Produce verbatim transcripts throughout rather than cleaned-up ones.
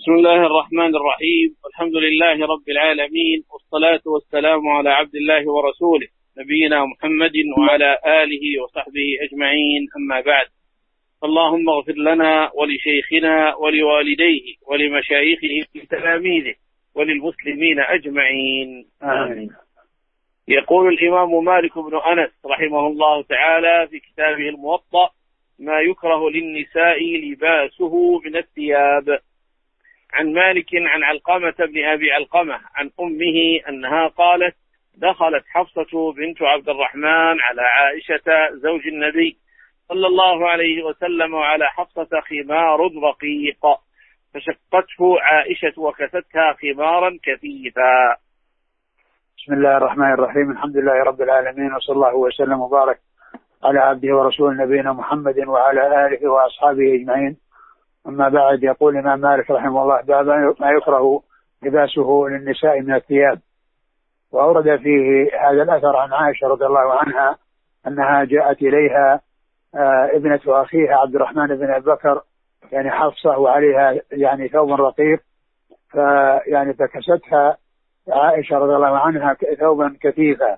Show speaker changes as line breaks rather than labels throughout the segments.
بسم الله الرحمن الرحيم، والحمد لله رب العالمين، والصلاة والسلام على عبد الله ورسوله نبينا محمد وعلى آله وصحبه أجمعين، أما بعد. اللهم اغفر لنا ولشيخنا ولوالديه ولمشايخه وتلاميذه وللمسلمين أجمعين، آمين. يقول الإمام مالك بن أنس رحمه الله تعالى في كتابه الموطأ: ما يكره للنساء لباسه من الثياب. عن مالك عن علقمة بن أبي علقمة عن أمه أنها قالت: دخلت حفصة بنت عبد الرحمن على عائشة زوج النبي صلى الله عليه وسلم وعلى حفصة خمار رقيق، فشقته عائشة وكستها خمارا كثيفا.
بسم الله الرحمن الرحيم، الحمد لله رب العالمين، وصلى الله وسلم وبارك على عبده ورسول نبينا محمد وعلى آله وأصحابه أجمعين، أما بعد. يقول الإمام مالك رحمه الله: باب ما يكره لباسه للنساء من الثياب. وأورد فيه هذا الأثر عن عائشة رضي الله عنها أنها جاءت إليها ابنة أخيها عبد الرحمن بن أبي بكر يعني حفصة وعليها يعني ثوب رقيق، فيعني فكستها عائشة رضي الله عنها ثوبا كثيفا.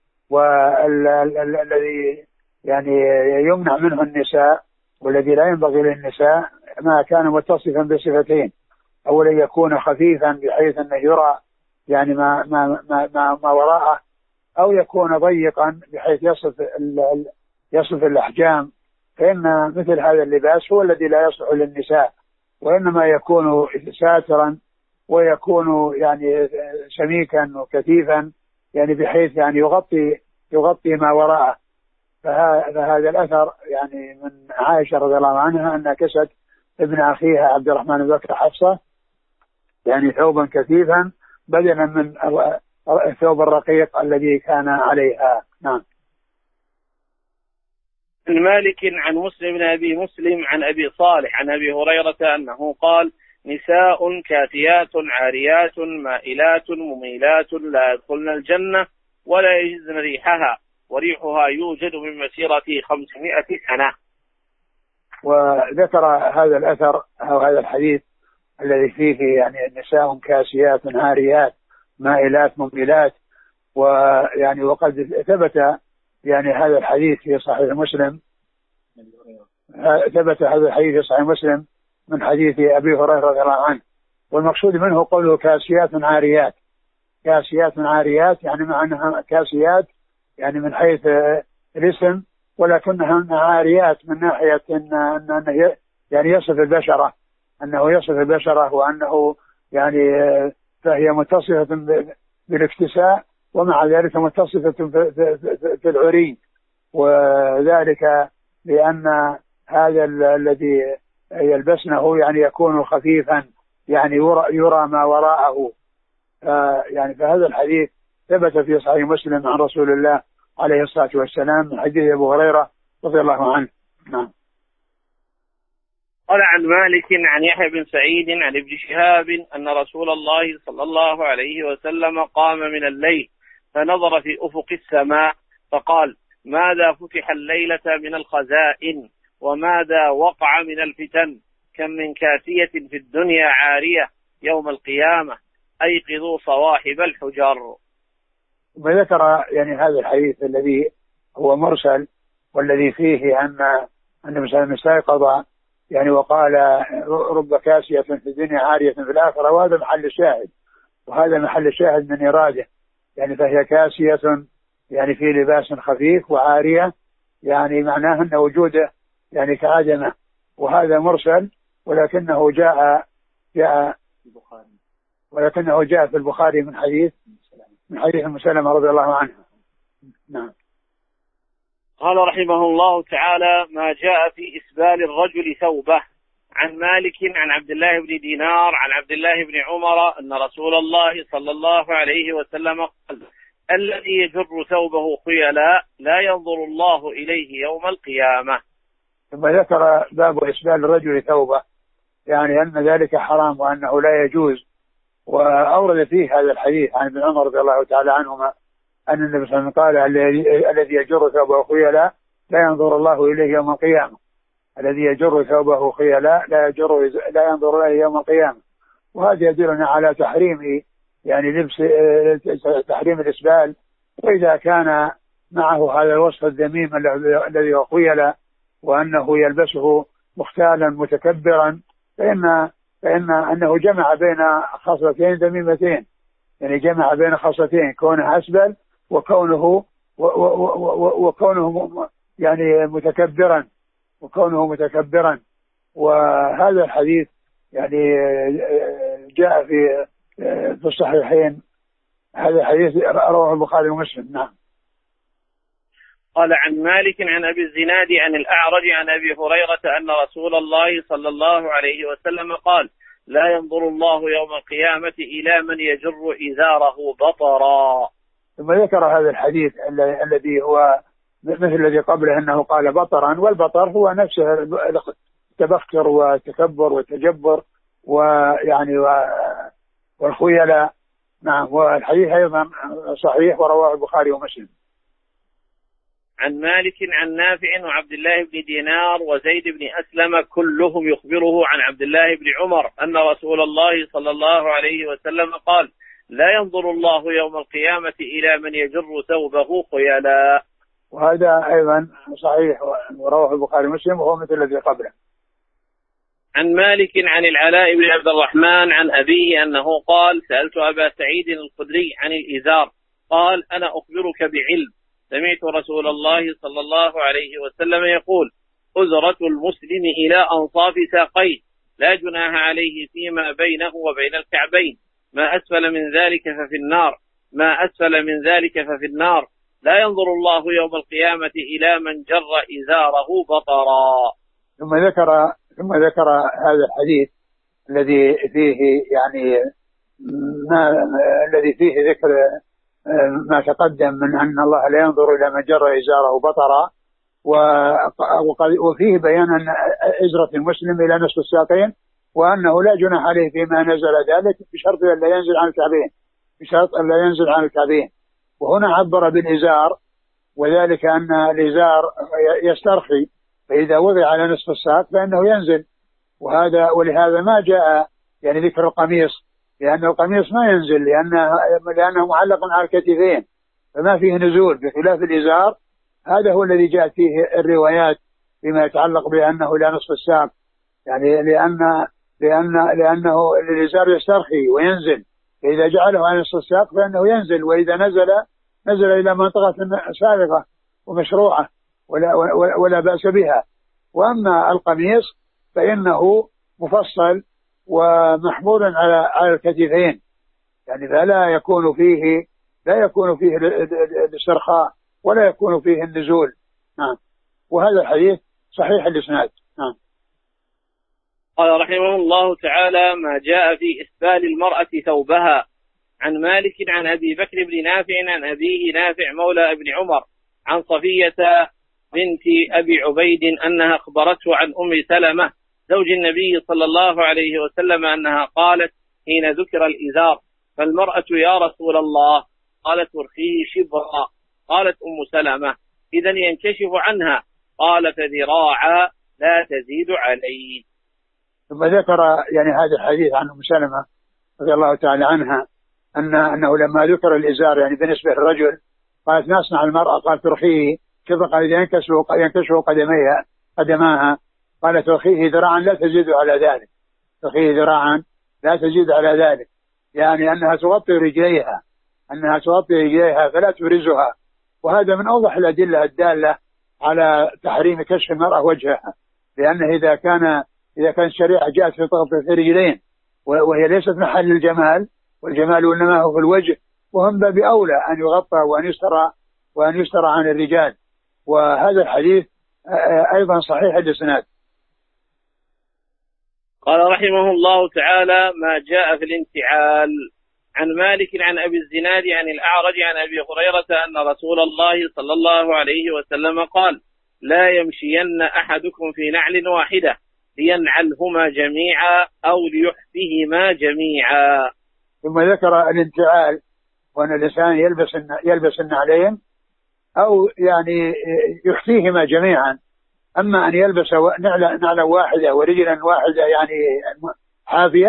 والذي يعني يمنع منه النساء والذي لا ينبغي للنساء ما كان متصفا بصفتين: أولا يكون خفيفا بحيث أنه يرى يعني ما ما ما ما, ما وراءه، أو يكون ضيقا بحيث يصف يصف الأحجام، فإن مثل هذا اللباس هو الذي لا يصلح للنساء، وإنما يكون ساترا ويكون يعني سميكا وكثيفا يعني بحيث يعني يغطي يغطي ما وراءه. فهذا الأثر يعني من عائشة رضي الله عنها أنها كست ابن أخيها عبد الرحمن بن بكر حفصة يعني ثوبا كثيفا بدلا من الثوب الرقيق الذي كان عليها. نعم.
المالك عن مسلم بن أبي مسلم عن أبي صالح عن أبي هريرة أنه قال: نساء كاسيات عاريات مائلات مميلات لا يدخلن الجنة ولا يجزن ريحها وريحها يوجد من مسيرة خمسمائة سنة.
وذكر هذا الأثر أو هذا الحديث الذي فيه يعني نساء كاسيات عاريات مائلات مميلات، ويعني وقد ثبت يعني هذا الحديث في صحيح مسلم ثبت هذا الحديث في صحيح مسلم من حديث أبي هريرة رضي الله عنه. والمقصود منه قوله كاسيات عاريات. كاسيات عاريات يعني معناها كاسيات يعني من حيث الاسم، ولكنها عاريات من ناحية أنه يعني يصف البشرة أنه يصف البشرة وأنه يعني فهي متصفة بالاكتساء ومع ذلك متصفة في العري، وذلك لأن هذا الذي يلبسنه يعني يكون خفيفا يعني يرى, يرى ما وراءه. يعني فهذا الحديث ثبت في صحيح مسلم عن رسول الله عليه الصلاة والسلام من حديث أبو هريرة رضي الله عنه. نعم.
قال عن مالك عن يحيى بن سعيد عن ابن شهاب أن رسول الله صلى الله عليه وسلم قام من الليل فنظر في أفق السماء فقال: ماذا فتح الليلة من الخزائن وماذا وقع من الفتن، كم من كاسية في الدنيا عارية يوم القيامة، أيقظوا صواحب الحجر.
وذكر يعني هذا الحديث الذي هو مرسل والذي فيه أن النبي صلى الله عليه وسلم استيقظ يعني وقال: رب كاسية في الدنيا عارية في الآخرة. وهذا محل الشاهد وهذا محل الشاهد من إراده، يعني فهي كاسية يعني في لباس خفيف وعارية يعني معناه أن وجوده يعني كعدمه. وهذا مرسل ولكنه جاء جاء ولكنه جاء في البخاري من حديث من حديث أم سلمة رضي الله عنها. نعم.
قال رحمه الله تعالى: ما جاء في إسبال الرجل ثوبه. عن مالك عن عبد الله بن دينار عن عبد الله بن عمر أن رسول الله صلى الله عليه وسلم قال: الذي يجر ثوبه خيلاء لا ينظر الله إليه يوم القيامة.
ثم ذكر باب إسبال الرجل ثوبه، يعني أن ذلك حرام وأنه لا يجوز. وأورد فيه هذا الحديث عن ابن عمر رضي الله تعالى عنهما أن النبي صلى الله عليه وسلم قال: الذي يجر ثوبه خيلاء لا ينظر الله إليه يوم القيامة. الذي يجر ثوبه خيلاء لا يجر لا ينظر إليه يوم القيامة. وهذا يدلنا على تحريم يعني لبس تحريم الإسبال. وإذا كان معه هذا الوصف الذميم الذي هو خيل وأنه يلبسه مختالا متكبرا فإن فإن أنه جمع بين خصلتين ذميمتين، يعني جمع بين خصلتين، كونه أسبل وكونه وكونه يعني متكبرا وكونه متكبرا. وهذا الحديث يعني جاء في في الصحيحين، هذا الحديث رواه البخاري ومسلم. نعم.
قال عن مالك عن أبي الزناد عن الأعرج عن أبي هريرة أن رسول الله صلى الله عليه وسلم قال: لا ينظر الله يوم القيامة إلى من يجر إزاره بطرا.
ثم ذكر هذا الحديث الذي هو مثل الذي قبله أنه قال بطرا، والبطر هو نفسه التبختر والتكبر والتجبر ويعني والخيلاء. نعم. والحديث أيضا صحيح ورواه البخاري ومسلم.
عن مالك عن نافع وعبد الله بن دينار وزيد بن أسلم كلهم يخبره عن عبد الله بن عمر أن رسول الله صلى الله عليه وسلم قال: لا ينظر الله يوم القيامة إلى من يجر ثوبه خيلاء.
وهذا أيضا صحيح ورواه البخاري ومسلم وهو مثل الذي قبله.
عن مالك عن العلاء بن عبد الرحمن عن أبيه أنه قال: سألت أبا سعيد الخدري عن الإزار قال: أنا أخبرك بعلم، سمعت رسول الله صلى الله عليه وسلم يقول: أزرة المسلم إلى أنصاف ساقيه، لا جناح عليه فيما بينه وبين الكعبين، ما أسفل من ذلك ففي النار، ما أسفل من ذلك ففي النار، لا ينظر الله يوم القيامة إلى من جر إزاره بطرا.
ثم ذكر ثم ذكر هذا الحديث الذي فيه يعني ما الذي فيه ذكر ما تقدم من أن الله لا ينظر إلى من جر إزاره بطرا، وفيه بيان أن إزرة المسلم إلى نصف الساقين، وأنه لا جناح عليه فيما نزل ذلك بشرط أن لا ينزل عن الكعبين، بشرط أن لا ينزل عن الكعبين. وهنا عبر بالإزار، وذلك أن الإزار يسترخي، فإذا وضع على نصف الساق فإنه ينزل. وهذا ولهذا ما جاء يعني ذكر القميص، لأن القميص ما ينزل لأنه, لأنه معلق على الكتفين فما فيه نزول، بخلاف الإزار هذا هو الذي جاءت فيه الروايات فيما يتعلق بأنه إلى نصف الساق، يعني لأن لأن لأنه الإزار يسترخي وينزل، فإذا جعله على نصف الساق فإنه ينزل، وإذا نزل نزل إلى منطقة سابقة ومشروعة ولا, ولا, ولا بأس بها. وأما القميص فإنه مفصل ومحمول على على الكتفين، يعني فلا يكون فيه لا يكون فيه الاسترخاء ولا يكون فيه النزول. نعم. وهذا الحديث صحيح الإسناد. نعم.
قال رحمه الله تعالى: ما جاء في إسبال المرأة ثوبها. عن مالك عن أبي بكر بن نافع عن أبيه نافع مولى ابن عمر عن صفية بنت أبي عبيد أنها أخبرته عن أم سلمة زوج النبي صلى الله عليه وسلم أنها قالت حين ذكر الإزار: فالمرأة يا رسول الله؟ قالت: ارخيه شبرا. قالت أم سلمة: إذن ينكشف عنها. قال: فذراعا لا تزيد عليه.
ثم ذكر يعني هذا الحديث عن أم سلمة رضي الله تعالى عنها أن أنه لما ذكر الإزار يعني بالنسبة للرجل قالت: ما أصنع المرأة؟ قال: ترخيه. كيف؟ قال: إذا ينكشف قدميها قدماها. قالت: ترخيه ذراعا لا تزيد على ذلك، ترخيه ذراعا لا تزيد على ذلك، يعني أنها تغطي رجليها أنها تغطي رجليها فلا تبرزها. وهذا من أوضح الأدلة الدالة على تحريم كشف المرأة وجهها، لأنه إذا كان إذا كان الشريعة جاءت في تغطية الرجلين وهي ليست محل الجمال، والجمال إنما هو في الوجه، وهم باب أولى أن يغطى وأن يسترى وأن يسترى عن الرجال. وهذا الحديث أيضا صحيح الإسناد.
قال رحمه الله تعالى: ما جاء في الانتعال. عن مالك عن أبي الزناد عن الأعرج عن أبي هريرة أن رسول الله صلى الله عليه وسلم قال: لا يمشين أحدكم في نعل واحدة لينعلهما جميعا أو ليحفهما جميعا.
ثم ذكر الانتعال، وأن الإنسان يلبس يلبس النعلين أو يعني يحفيهما جميعا. أما أن يلبس نعلة واحدة ورجلا واحدة يعني حافية،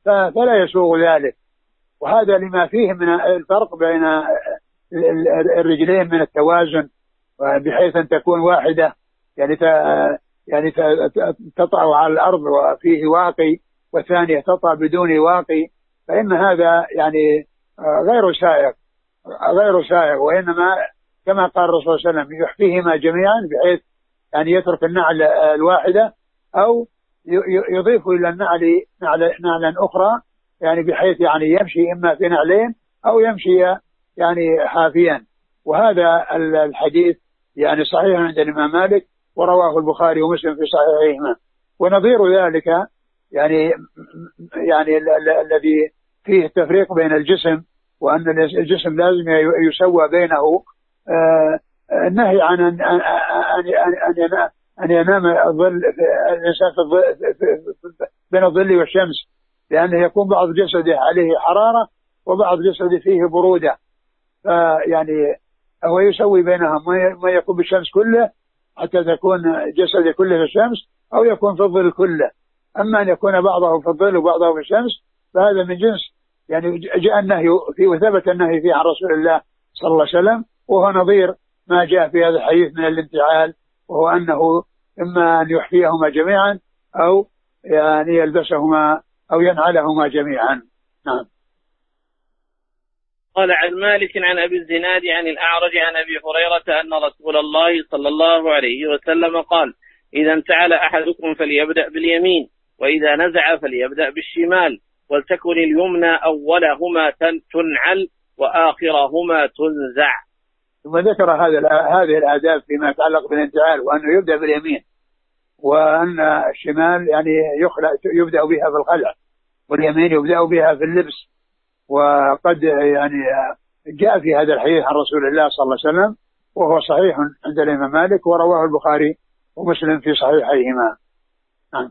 فلا يسوغ ذلك. وهذا لما فيه من الفرق بين الرجلين من التوازن، بحيث أن تكون واحدة يعني يعني تطأ على الأرض وفيه واقي، والثانية تطأ بدون واقي، فإن هذا يعني غير سائغ غير سائغ وإنما كما قال الرسول صلى الله عليه وسلم يحفيهما جميعا، بحيث يعني يترك النعل الواحدة أو يضيف إلى النعل نعلا أخرى، يعني بحيث يعني يمشي إما في نعلين أو يمشي يعني حافيا. وهذا الحديث يعني صحيح عند الإمام مالك، ورواه البخاري ومسلم في صحيحهما. ونظير ذلك يعني يعني الذي فيه التفريق بين الجسم، وأن الجسم لازم يسوى بينه النهي عن أن أن أن ينام الظل الإنسان في الظل بين الظل والشمس، لأنه يكون بعض جسده عليه حرارة وبعض جسده فيه برودة، فيعني هو يسوي بينهم، ما يكون بالشمس كله حتى تكون جسده كله في الشمس، أو يكون في الظل كله. أما أن يكون بعضه في الظل وبعضه في الشمس فهذا من جنس يعني جاء النهي فيه وثبت النهي فيه عن رسول الله صلى الله عليه وسلم، وهو نظير ما جاء في هذا الحديث من الانتعال، وهو أنه إما أن يحفيهما جميعا أو يعني يلبسهما أو ينعلهما جميعا. نعم.
قال عن مالك عن أبي الزناد عن الأعرج عن أبي هريرة أن رسول الله صلى الله عليه وسلم قال: إذا انتعل أحدكم فليبدأ باليمين، وإذا نزع فليبدأ بالشمال، ولتكن اليمنى أولهما تنعل وآخرهما تنزع.
ثم ذكر هذا هذه الآداب فيما يتعلق بالانتعال، وأنه يبدأ باليمين، وأن الشمال يعني يخلع يبدأ بها في الخلع، واليمين يبدأ بها في اللبس. وقد يعني جاء في هذا الحديث عن رسول الله صلى الله عليه وسلم، وهو صحيح عند الإمام مالك، ورواه البخاري ومسلم في صحيحيهما. نعم.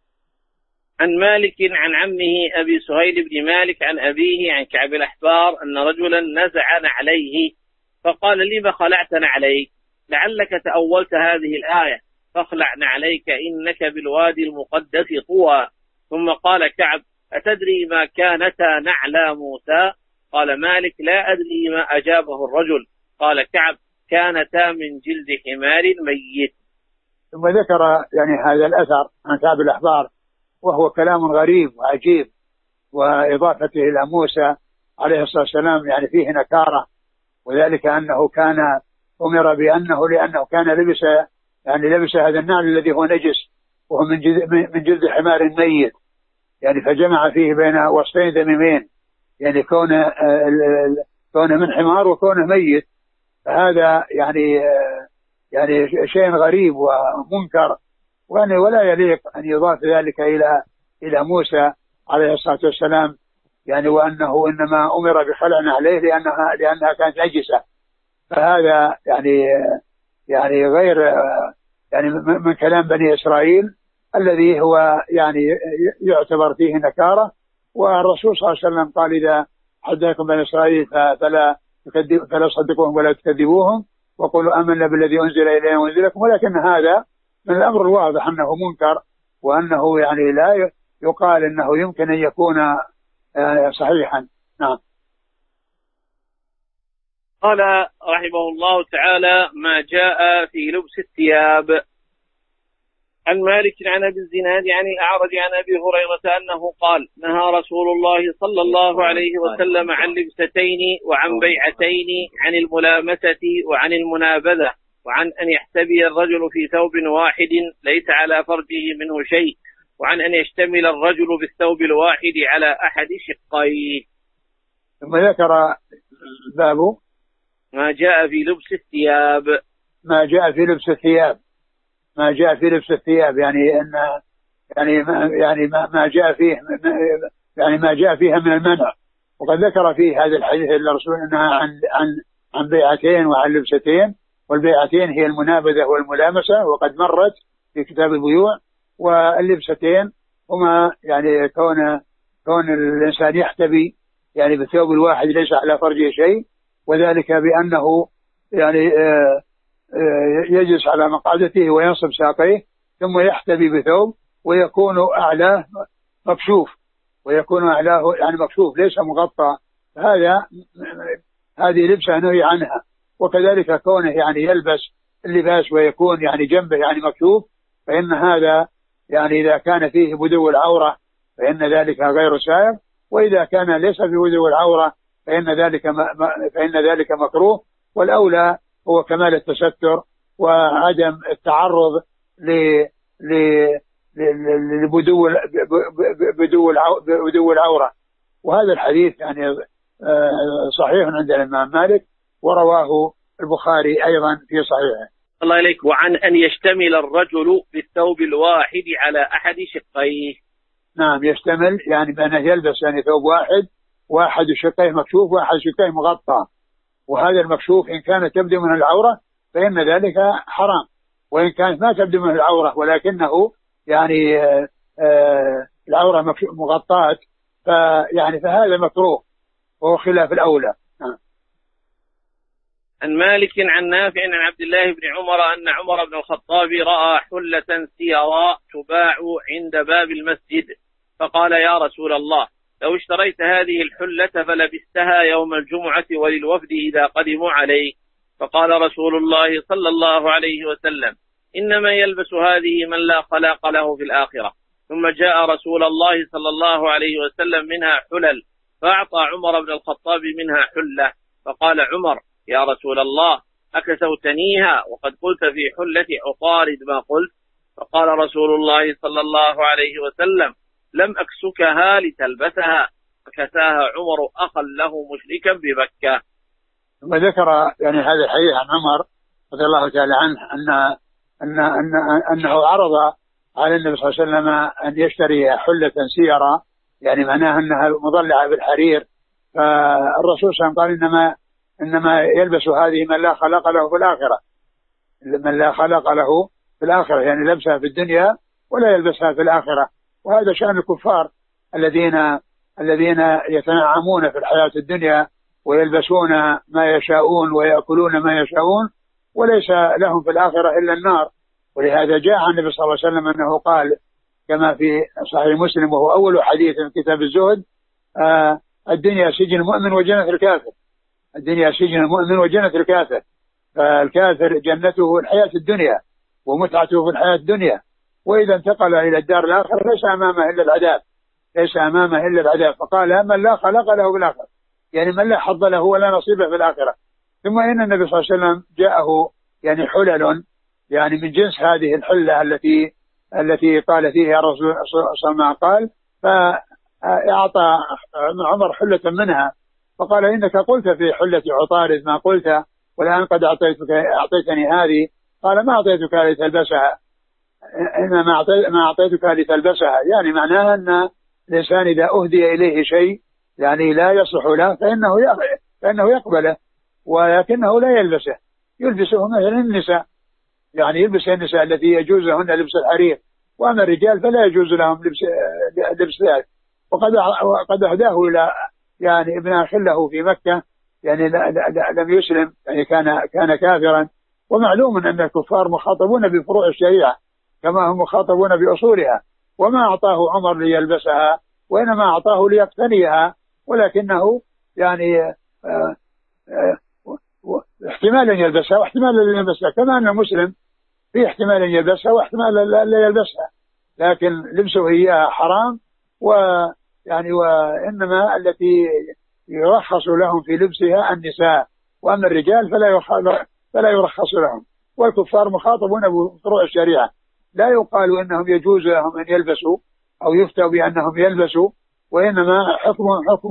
عن مالك عن عمه أبي سهيل بن مالك عن أبيه عن كعب الأحبار أن رجلا نزع نعليه فقال: لما خلعت نعليك؟ لعلك تأولت هذه الآية: فاخلع نعليك إنك بالوادي المقدس طوى. ثم قال كعب: أتدري ما كانتا نعلا موسى؟ قال مالك: لا أدري ما أجابه الرجل. قال كعب: كانتا من جلد حمار ميت.
ثم ذكر يعني هذا الأثر عن كعب الأحبار، وهو كلام غريب وعجيب، وإضافته إلى موسى عليه الصلاة والسلام يعني فيه نكارة، وذلك أنه كان أمر بأنه لأنه كان لبس يعني لبس هذا النعل الذي هو نجس، وهو من جلد, من جلد حمار ميت، يعني فجمع فيه بين وصفين ذميمين، يعني كونه كونه من حمار وكونه ميت، فهذا يعني يعني شيء غريب ومنكر، وأن ولا يليق أن يضاف ذلك إلى إلى موسى عليه الصلاة والسلام، يعني وأنه إنما أمر بخلع عليه لأنها لأنها كانت نجسة. فهذا يعني يعني غير يعني من كلام بني إسرائيل الذي هو يعني يعتبر فيه نكارة. والرسول صلى الله عليه وسلم قال: إذا حدثكم بني إسرائيل فلا فلا تصدقوهم ولا تكذبوهم، وقولوا آمنا بالذي أنزل إلينا وأنزلكم. ولكن هذا من الأمر الواضح أنه منكر، وأنه يعني لا يقال أنه يمكن أن يكون صحيحا. نعم.
قال رحمه الله تعالى: ما جاء في لبس الثياب. عن مالك عن أبي الزناد عن الأعرج عن أبي هريرة أنه قال: نهى رسول الله صلى الله عليه وسلم عن لبستين وعن بيعتين، عن الملامسة وعن المنابذة، وعن أن يحتبي الرجل في ثوب واحد ليس على فرجه منه شيء، وعن أن يشتمل الرجل بالثوب الواحد على أحد شقيه.
ثم ذكر باب
ما جاء في لبس الثياب.
ما جاء في لبس الثياب ما جاء في لبس الثياب يعني أن يعني ما يعني ما, ما جاء فيه يعني ما جاء فيها من المنع. وقد ذكر فيه هذا الحديث الرسول أنها عن عن عن بيعتين وعن لبستين، والبيعتين هي المنابذة والملامسة، وقد مرت في كتاب البيوع. واللبستين هما يعني كون كون الإنسان يحتبي يعني بالثوب الواحد ليس على فرجه شيء، وذلك بأنه يعني يجلس على مقعدته وينصب ساقيه ثم يحتبي بثوب ويكون أعلاه مكشوف، ويكون أعلاه يعني مكشوف ليس مغطى، هذا هذه لبسة نهي عنها. وكذلك كونه يعني يلبس اللباس ويكون يعني جنبه يعني مكشوف، فإن هذا يعني إذا كان فيه بدو العورة فإن ذلك غير سائغ، وإذا كان ليس في بدو العورة فإن ذلك فإن ذلك مكروه. والأولى هو كمال التستر وعدم التعرض ل لبدو بدو العورة. وهذا الحديث يعني صحيح عند الإمام مالك، ورواه البخاري أيضا في صحيحه.
الله إليك. وعن أن يشتمل الرجل بالثوب الواحد على أحد شقيه.
نعم، يشتمل يعني بأنه يلبس يعني ثوب واحد، واحد شقيه مكشوف واحد شقيه مغطى، وهذا المكشوف إن كانت تبدو من العورة فإن ذلك حرام، وإن كانت ما تبدو من العورة ولكنه يعني آآ آآ العورة مغطاة فيعني فهذا مكروه وهو خلاف الأولى.
عن مالك عن نافع عن عبد الله بن عمر أن عمر بن الخطاب رأى حلة سيراء تباع عند باب المسجد، فقال يا رسول الله لو اشتريت هذه الحلة فلبستها يوم الجمعة وللوفد إذا قدموا عليك. فقال رسول الله صلى الله عليه وسلم إنما يلبس هذه من لا خلاق له في الآخرة. ثم جاء رسول الله صلى الله عليه وسلم منها حلل، فأعطى عمر بن الخطاب منها حلة، فقال عمر يا رسول الله أكسوتنيها وقد قلت في حلة عطارد ما قلت؟ فقال رسول الله صلى الله عليه وسلم لم أكسكها لتلبسها، فكساها عمر أخا له مشركا بمكة.
ثم ذكر يعني هذا الحديث عن عمر رضي الله تعالى عنه أن أن أن أنه عرض على النبي صلى الله عليه وسلم أن يشتري حلة سيرة، يعني معناها أنها مضلعة بالحرير، فالرسول صلى الله عليه وسلم قال إنما إنما يلبس هذه من لا خلق له في الآخرة، من لا خلق له في الآخرة، يعني لبسها في الدنيا ولا يلبسها في الآخرة. وهذا شأن الكفار الذين الذين يتنعمون في الحياة الدنيا ويلبسون ما يشاءون ويأكلون ما يشاءون وليس لهم في الآخرة إلا النار. ولهذا جاء عن النبي صلى الله عليه وسلم أنه قال كما في صحيح مسلم وهو أول حديث من كتاب الزهد آه الدنيا سجن المؤمن وجنة الكافر، الدنيا سجن المؤمن وجنة الكافر، فالكافر جنته الحياة الدنيا ومتعته في الحياة الدنيا، وإذا انتقل إلى الدار الآخرة ليس أمامه إلا العذاب، ليس أمامه إلا العذاب. فقال من لا خلق له في الآخرة، يعني من لا حظ له ولا نصيبه في الآخرة. ثم إن النبي صلى الله عليه وسلم جاءه يعني حلل يعني من جنس هذه الحلة التي التي قال فيها رسول الله صلى الله عليه وسلم قال، فأعطى عمر حلة منها، فقال إنك قلت في حلة عطارد ما قلت، والآن قد أعطيتك أعطيتني هذه. قال ما أعطيتك لتلبسها، إنما ما أعطيتك لتلبسها، يعني معناها أن الإنسان إذا أهدي إليه شيء يعني لا يصلح له فإنه فإنه يقبله، ولكنه لا يلبسه، يلبسه مثلا النساء، يعني يلبس النساء التي يجوز لهن لبس الحرير، وأما الرجال فلا يجوز لهم لبس لبس ذلك. وقد قد أهداه إلى يعني ابن أخ له في مكة، يعني لا لا لم يسلم، يعني كان كان كافرا. ومعلوم أن الكفار مخاطبون بفروع الشريعة كما هم مخاطبون بأصولها، وما أعطاه عمر ليلبسها وإنما أعطاه ليقتنيها، ولكنه يعني آآ آآ احتمال أن يلبسها واحتمال لا يلبسها، كما أن المسلم في احتمال أن يلبسها واحتمال لا يلبسها، لكن لبسه إياها حرام. ويعني وإنما التي يرخص لهم في لبسها النساء، وأما الرجال فلا فلا يرخص لهم. والكفار مخاطبون بفروع الشريعة، لا يقال إنهم يجوز لهم أن يلبسوا أو يفتوا بأنهم يلبسوا، وإنما حكم حكم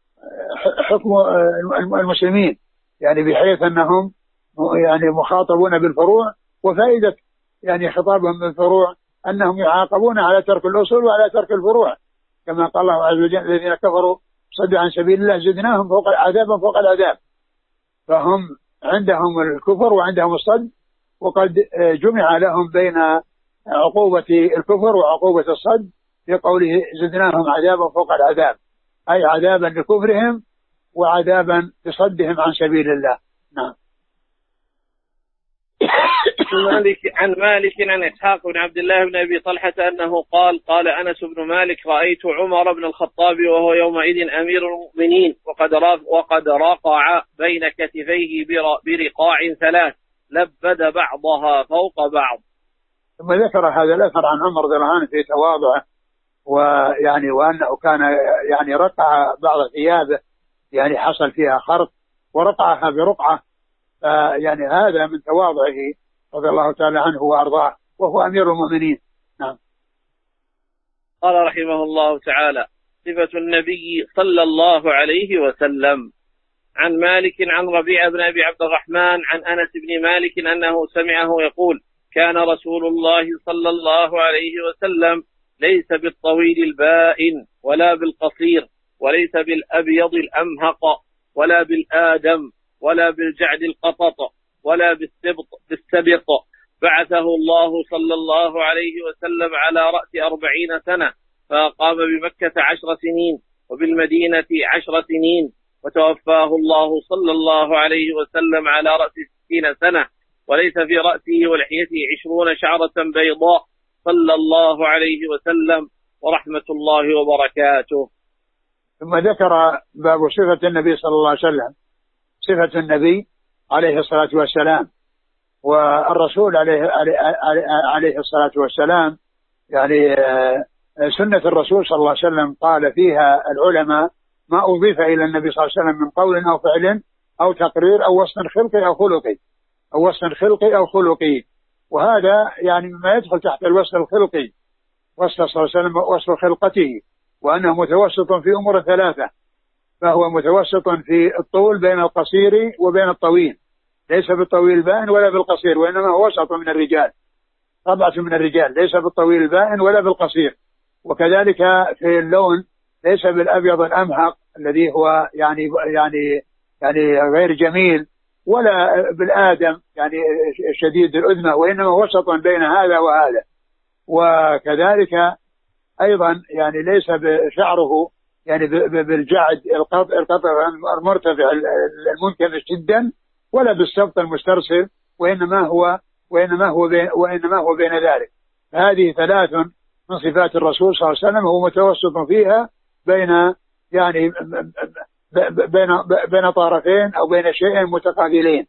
حكم المسلمين، يعني بحيث أنهم يعني مخاطبون بالفروع، وفائدة يعني خطابهم بالفروع أنهم يعاقبون على ترك الأصول وعلى ترك الفروع، كما قال الله عز وجل الذين كفروا صدوا عن سبيل الله زدناهم فوق عذابا فوق العذاب. فهم عندهم الكفر وعندهم الصد، وقد جمع لهم بين عقوبة الكفر وعقوبة الصد في قوله زدناهم عذابا فوق العذاب، أي عذابا لكفرهم وعذابا لصدهم عن سبيل الله. نعم.
مالك عن مالك عن إسحاق بن عبد الله بن أبي طلحة أنه قال قال أنس بن مالك رأيت عمر بن الخطاب وهو يومئذ أمير المؤمنين وقد وقد رقع بين كتفيه برقاع ثلاث لبد بعضها فوق بعض.
ثم ذكر هذا الأثر عن عمر رضي الله عنه في تواضعه، ويعني وأنه كان يعني رقع بعض ثيابه يعني حصل فيها خرق ورقعها برقعة، يعني هذا من تواضعه رضي الله تعالى عنه وأرضاه، وهو أمير المؤمنين. نعم.
قال رحمه الله تعالى: صفة النبي صلى الله عليه وسلم. عن مالك عن ربيع بن أبي عبد الرحمن عن أنس بن مالك أنه سمعه يقول: كان رسول الله صلى الله عليه وسلم ليس بالطويل البائن ولا بالقصير وليس بالأبيض الأمهق ولا بالآدم ولا بالجعد القطط ولا بالسبط, بالسبط بعثه الله صلى الله عليه وسلم على رأس أربعين سنة، فأقام بمكة عشر سنين وبالمدينة عشر سنين، وتوفاه الله صلى الله عليه وسلم على رأس ستين سنة، وليس في رأسه ولحيته عشرون شعرة بيضاء صلى الله عليه وسلم، ورحمة الله وبركاته.
ثم ذكر باب صفة النبي صلى الله عليه وسلم، صفة النبي عليه الصلاة والسلام. والرسول عليه, عليه الصلاة والسلام يعني سنة الرسول صلى الله عليه وسلم قال فيها العلماء: ما أضيف إلى النبي صلى الله عليه وسلم من قول أو فعل أو تقرير أو وصف خلقي أو خلقي أو وصف خلقي أو خلقي. وهذا يعني مما يدخل تحت الوصف الخلقي، وصف صلى الله عليه وسلم وصف خلقته، وأنه متوسط في أمور ثلاثة، فهو متوسط في الطول بين القصير وبين الطويل، ليس بالطويل البائن ولا بالقصير، وإنما هو وسط من الرجال، طبعة من الرجال، ليس بالطويل البائن ولا بالقصير. وكذلك في اللون ليس بالأبيض الأمهق الذي هو يعني يعني يعني غير جميل، ولا بالآدم يعني شديد الأذمة، وإنما وسط بين هذا وهذا. وكذلك أيضا يعني ليس بشعره يعني بالجعد القطع المرتفع المنكمش جدا، ولا بالسبط المسترسل، وإنما هو وإنما هو بين وإنما هو بين ذلك. هذه ثلاث من صفات الرسول صلى الله عليه وسلم، هو متوسط فيها بين يعني بين بين طرفين أو بين شيئين متقابلين.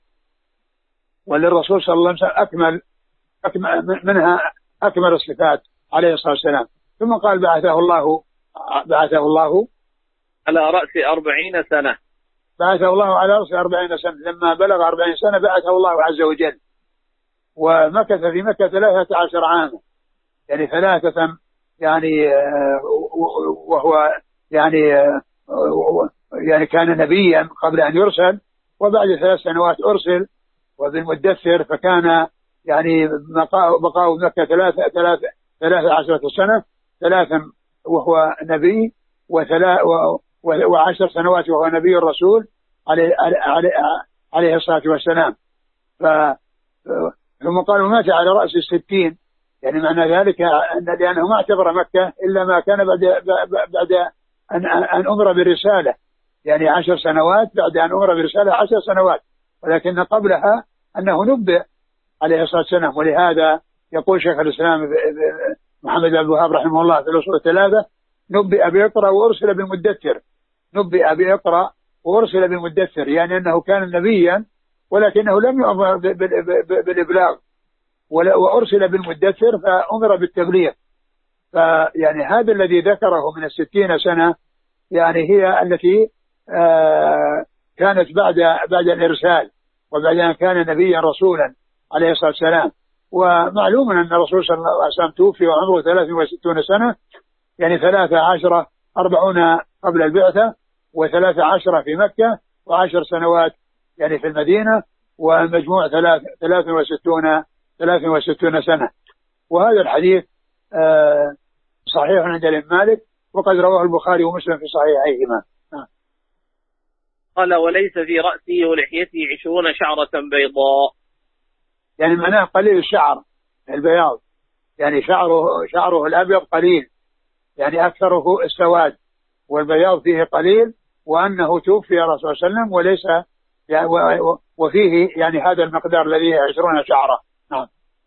وللرسول صلى الله عليه وسلم أكمل أكمل منها أكمل الصفات عليه الصلاة والسلام. ثم قال: بعثه الله بعثه الله
على رأس أربعين سنة.
بعثه الله على رأس أربعين سنة، لما بلغ أربعين سنة بعثه الله عز وجل، ومكث في مكة ثلاثة عشر عاما، يعني ثلاثة يعني وهو يعني يعني كان نبيا قبل أن يرسل، وبعد ثلاث سنوات أرسل، وبالمدثر فكان يعني بقاء مكة ثلاثة ثلاثة ثلاثة عشرة سنة، ثلاثا وهو نبي وعشر سنوات وهو نبي الرسول عليه, عليه, عليه الصلاة والسلام. ثم قالوا مات على رأس الستين، يعني معنى ذلك أن لأنه ما اعتبر مكة إلا ما كان بعد, بعد أن, أن أمر بالرسالة، يعني عشر سنوات بعد أن أمر بالرسالة عشر سنوات، ولكن قبلها أنه نبئ عليه الصلاة والسلام. ولهذا يقول شيخ الإسلام محمد بن عبد الوهاب رحمه الله في الأصول الثلاثة: نبئ بإقرأ وأرسل بالمدثر. نبئ بإقرأ وأرسل بالمدثر، يعني أنه كان نبيا ولكنه لم يؤمر بالإبلاغ، وأرسل بالمدثر فأمر بالتبليغ. فيعني هذا الذي ذكره من الستين سنة يعني هي التي آه كانت بعد بعد الإرسال، وبعد أن كان نبيا رسولا عليه الصلاة والسلام. ومعلوم أن الرسول صلى الله عليه وسلم توفي وعمره ثلاث وستون سنة، يعني ثلاثة عشر أربعون قبل البعثة، وثلاثة عشر في مكة، وعشر سنوات يعني في المدينة، ومجموع ثلاث ثلاث وستون ثلاث وستون سنة. وهذا الحديث آه صحيح عند الإمام مالك، وقد رواه البخاري ومسلم في صحيحيهما.
قال: وليس في رأسه ولحيته عشرون شعرة بيضاء،
يعني معناه قليل الشعر البياض، يعني شعره شعره الأبيض قليل، يعني أكثره السواد، والبياض فيه قليل، وأنه توفي الرسول صلى الله عليه وسلم وليس يعني وفيه يعني هذا المقدار الذي عشرون شعرة. نعم.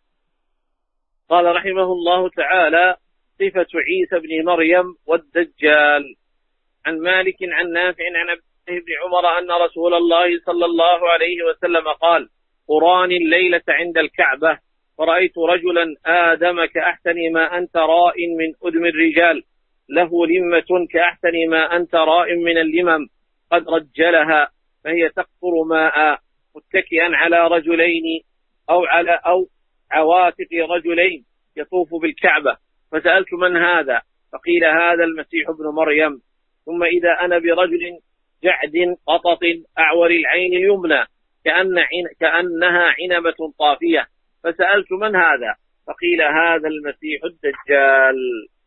قال رحمه الله تعالى: صفة عيسى بن مريم والدجال. عن مالك عن نافع عن عبد الله بن عمر أن رسول الله صلى الله عليه وسلم قال: أراني الليلة عند الكعبة فرأيت رجلا آدم كأحسن ما أنت راء من أدم الرجال، له لمة كأحسن ما أنت راء من اللمم، قد رجلها فهي تقطر ماء، متكئا على رجلين أو على أو عواتق رجلين يطوف بالكعبة. فسألت: من هذا؟ فقيل: هذا المسيح ابن مريم. ثم إذا أنا برجل جعد قطط أعور العين اليمنى كأن كأنها عنبة طافية. فسألت: من هذا؟ فقيل: هذا المسيح الدجال.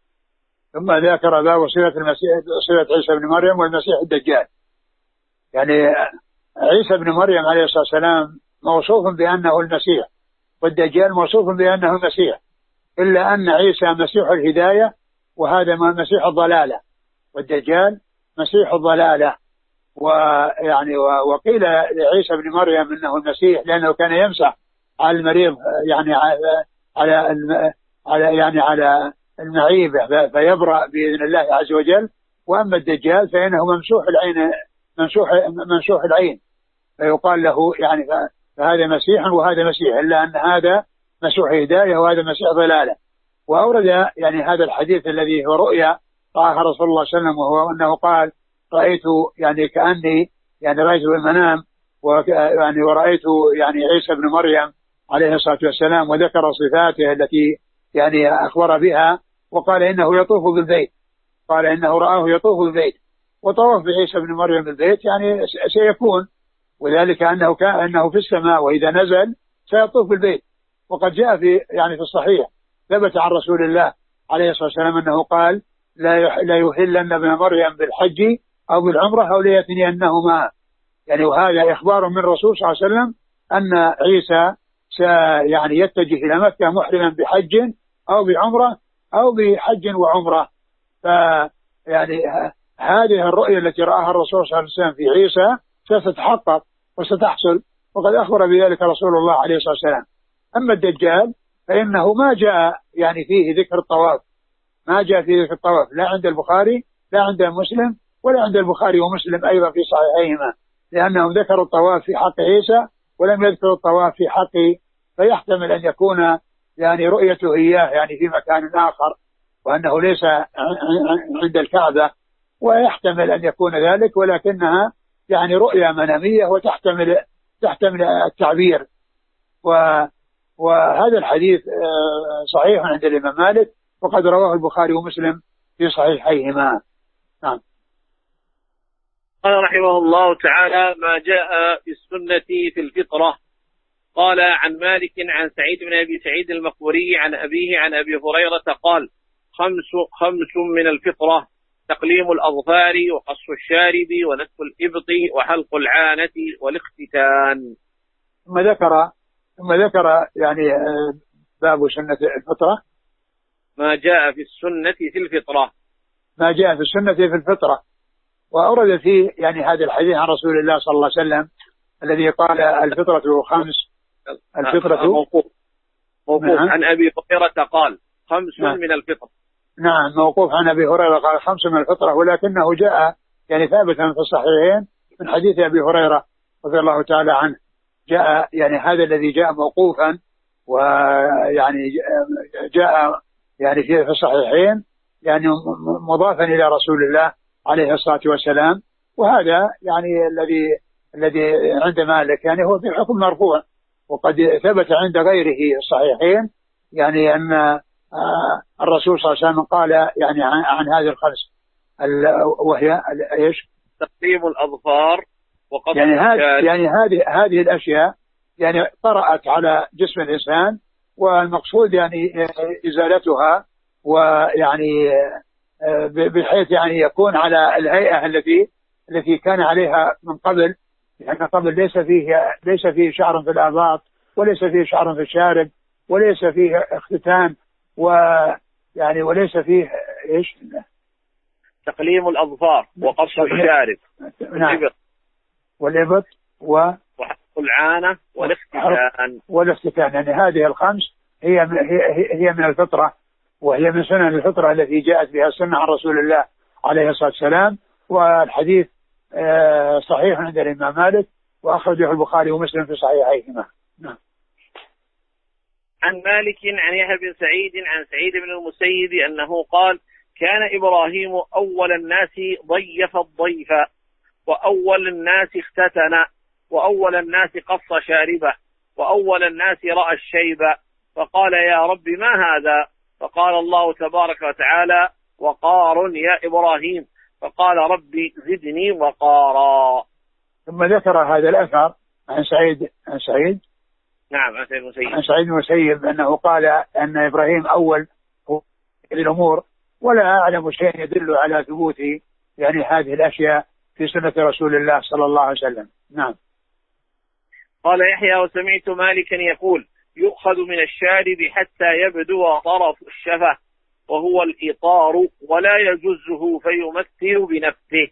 ثم ذكر باب صلة المسيح صلة عيسى بن مريم والمسيح الدجال. يعني عيسى بن مريم عليه الصلاة والسلام موصوف بأنه المسيح، والدجال موصوف بأنه المسيح، إلا أن عيسى مسيح الهداية وهذا مسيح الضلالة، والدجال مسيح الضلالة. ويعني وقيل لعيسى بن مريم إنه المسيح لأنه كان يمسح على المريض، يعني على على يعني على المعيبة فيبرأ بإذن الله عز وجل. وأما الدجال فإنه ممسوح العين، ممسوح ممسوح العين، فيقال له يعني فهذا مسيح وهذا مسيح، إلا أن هذا مسيح هداية وهذا مسيح ضلالة. وأورد يعني هذا الحديث الذي هو رؤيا رآها رسول الله صلى الله عليه وسلم، وهو أنه قال: رأيت يعني كأني يعني رأيت المنام ويعني ورأيت يعني عيسى بن مريم عليه الصلاة والسلام، وذكر صفاته التي يعني أخبر بها، وقال إنه يطوف بالبيت، قال إنه رآه يطوف بالبيت. وطواف بعيسى بن مريم بالبيت يعني سيكون، وذلك أنه كان أنه في السماء وإذا نزل سيطوف بالبيت. وقد جاء في يعني في الصحيح ثبت عن رسول الله عليه الصلاة والسلام أنه قال: لا لا يهلن ابن مريم بالحج أو بالعمرة أو ليأتينهما. يعني وهذا إخبار من الرسول صلى الله عليه وسلم أن عيسى يعني يتجه إلى مكة محرما بحج أو بعمرة أو بحج وعمرة. فيعني هذه الرؤية التي رآها الرسول صلى الله عليه وسلم في عيسى ستتحقق وستحصل، وقد أخبر بذلك رسول الله عليه الصلاة والسلام. أما الدجال فإنه ما جاء يعني فيه ذكر الطواف، ما جاء فيه ذكر الطواف لا عند البخاري لا عند مسلم ولا عند البخاري ومسلم أيضا في صحيحيهما، لأنهم ذكروا الطواف في حق عيسى ولم يذكروا الطواف في حقه، فيحتمل أن يكون يعني رؤيته إياه يعني في مكان آخر، وأنه ليس عند الكعبة، ويحتمل أن يكون ذلك، ولكنها يعني رؤيا منامية وتحتمل تحتمل التعبير. وهذا الحديث صحيح عند الإمام مالك، وقد رواه البخاري ومسلم في صحيحيهما. نعم.
قال رحمه الله تعالى: ما جاء في السنة في الفطرة. قال عن مالك عن سعيد بن أبي سعيد المقبوري عن أبيه عن أبي هريرة قال: خمس خمس من الفطرة: تقليم الأظفار وقص الشارب ونتف الإبط وحلق العانة والاختتان.
ثم ذكر ثم ذكر يعني باب سنة الفطرة.
ما جاء في السنة في الفطرة.
ما جاء في السنة في الفطرة. وأورد فيه يعني هذا الحديث عن رسول الله صلى الله عليه وسلم الذي قال: الفطرة خمس. الفطرة
موقوف موقوف عن أبي هريرة قال: خمس
نعم.
من الفطرة.
نعم، موقوف عن أبي هريرة قال: خمس من الفطرة، ولكنه جاء يعني ثابتا في الصحيحين من حديث أبي هريرة رضي الله تعالى عنه. جاء يعني هذا الذي جاء موقوفا ويعني جاء يعني في الصحيحين يعني مضافا إلى رسول الله عليه الصلاة والسلام. وهذا يعني الذي الذي عند مالك يعني هو في حكم مرفوع، وقد ثبت عند غيره الصحيحين يعني أن الرسول صلى الله عليه وسلم قال يعني عن, عن هذه الخمس، وهي ايش؟
تقليم الأظفار وقص
يعني هذه
الشارب.
يعني هذه هذه الأشياء يعني طرأت على جسم الإنسان، والمقصود يعني إزالتها، ويعني بحيث يعني يكون على الهيئة التي التي كان عليها من قبل، لأن قبل ليس فيه ليس فيه شعر في الآباط، وليس فيه شعر في الشارب، وليس فيه اختتان، ويعني وليس فيه ايش؟
تقليم الأظفار وقص الشارب.
نعم. والإبط و
وحلق العانة والاختتان.
والاختتان يعني هذه الخمس هي هي من الفطرة، وهي من سنن الفطرة التي جاءت بها السنة عن رسول الله عليه الصلاة والسلام. والحديث صحيح عند الإمام مالك، وأخرجه البخاري ومسلم في صحيحيهما. نعم.
عن مالك عن يحيى بن سعيد عن سعيد بن المسيب أنه قال: كان إبراهيم أول الناس ضيف الضيف، وأول الناس اختتن، وأول الناس قص شاربه، وأول الناس رأى الشيب، فقال: يا رب ما هذا؟ فقال الله تبارك وتعالى: وقار يا إبراهيم. فقال: ربي زدني وقارا.
ثم ذكر هذا الأثر عن سعيد عن سعيد
نعم عن سعيد المسيب
عن سعيد المسيب أنه قال أن إبراهيم أول الأمور، ولا أعلم شيء يدل على ثبوت يعني هذه الأشياء في سنة رسول الله صلى الله عليه وسلم. نعم.
قال يحيى: وسمعت مالكا يقول: يؤخذ من الشارب حتى يبدو طرف الشفة، وهو الإطار، ولا يجزه فيمثل بنفسه.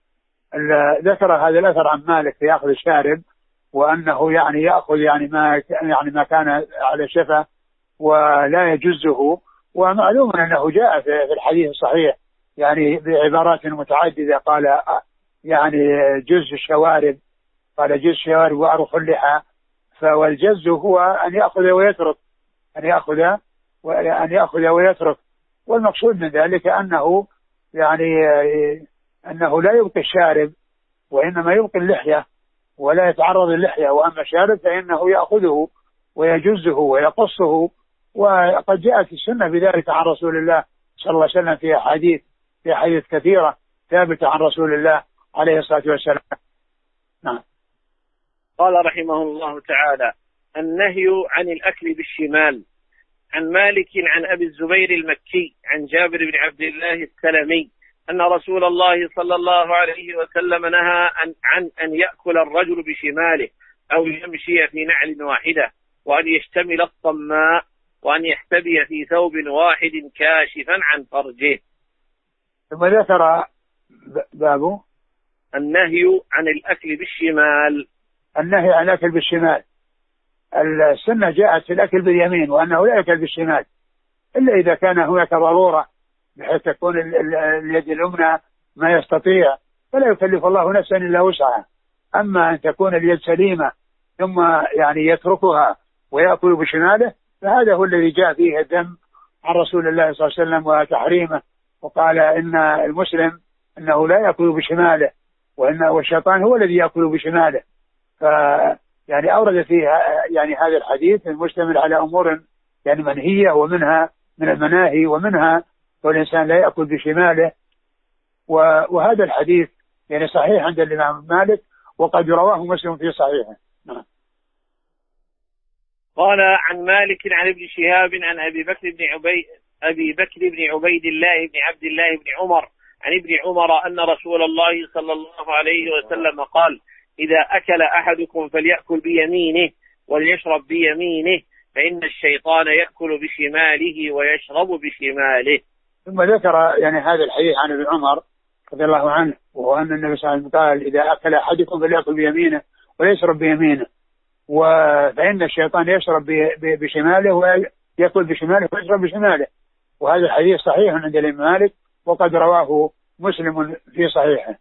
ذكر هذا الأثر عن مالك في أخذ الشارب، وأنه يعني يأخذ يعني ما يعني ما كان على الشفة ولا يجزه. ومعلوم أنه جاء في الحديث الصحيح يعني بعبارات متعددة، قال يعني جز الشوارب، قال جز الشوارب وأرخ اللحى. فالجز هو أن يأخذ ويترك، أن يأخذ وأن يأخذ ويترك. والمقصود من ذلك أنه يعني أنه لا يبقي الشارب، وإنما يبقي اللحية ولا يتعرض اللحية. وأما الشارب فإنه يأخذه ويجزه ويقصه، وقد جاءت السنة بذلك عن رسول الله صلى الله عليه وسلم في أحاديث في أحاديث كثيرة ثابتة عن رسول الله عليه الصلاة والسلام. نعم.
قال رحمه الله تعالى: النهي عن الأكل بالشمال. عن مالك عن أبي الزبير المكي عن جابر بن عبد الله السلمي أن رسول الله صلى الله عليه وسلم نهى عن, عن أن يأكل الرجل بشماله أو يمشي في نعل واحدة، وأن يشتمل الطماء، وأن يحتبي في ثوب واحد كاشفا عن فرجه.
ثم ذكر بابه
النهي عن الأكل بالشمال.
النهي عن الأكل بالشمال. السنة جاءت في الأكل باليمين، وأنه لا يأكل بالشمال إلا إذا كان هناك ضرورة بحيث تكون اليد اليمنى ما يستطيع، فلا يكلف الله نفسا إلا وسعها. أما أن تكون اليد سليمة ثم يعني يتركها ويأكل بشماله، فهذا هو الذي جاء فيه الذم عن رسول الله صلى الله عليه وسلم وتحريمه. وقال إن المسلم أنه لا يأكل بشماله، وإن والشيطان هو الذي يأكل بشماله. ف يعني أورد فيها يعني هذا الحديث المشتمل على أمور يعني منهية، ومنها من المناهي، ومنها والإنسان لا يأكل بشماله. وهذا الحديث يعني صحيح عند الإمام مالك، وقد رواه مسلم في صحيحه. نعم.
قال عن مالك عن ابن شهاب عن أبي بكر بن عبيد أبي بكر بن عبيد الله بن عبد الله بن عمر عن ابن عمر أن رسول الله صلى الله عليه وسلم قال: إذا أكل أحدكم فليأكل بيمينه وليشرب بيمينه، فإن الشيطان يأكل بشماله ويشرب بشماله.
ثم ذكر يعني هذا الحديث عن ابن عمر رضي الله عنه، وهو أن النبي صلى الله عليه وسلم قال: إذا أكل أحدكم فليأكل بيمينه وليشرب بيمينه، فإن الشيطان يشرب بشماله ويأكل بشماله ويشرب بشماله. وهذا الحديث صحيح عند الإمام مالك، وقد رواه مسلم في صحيحه.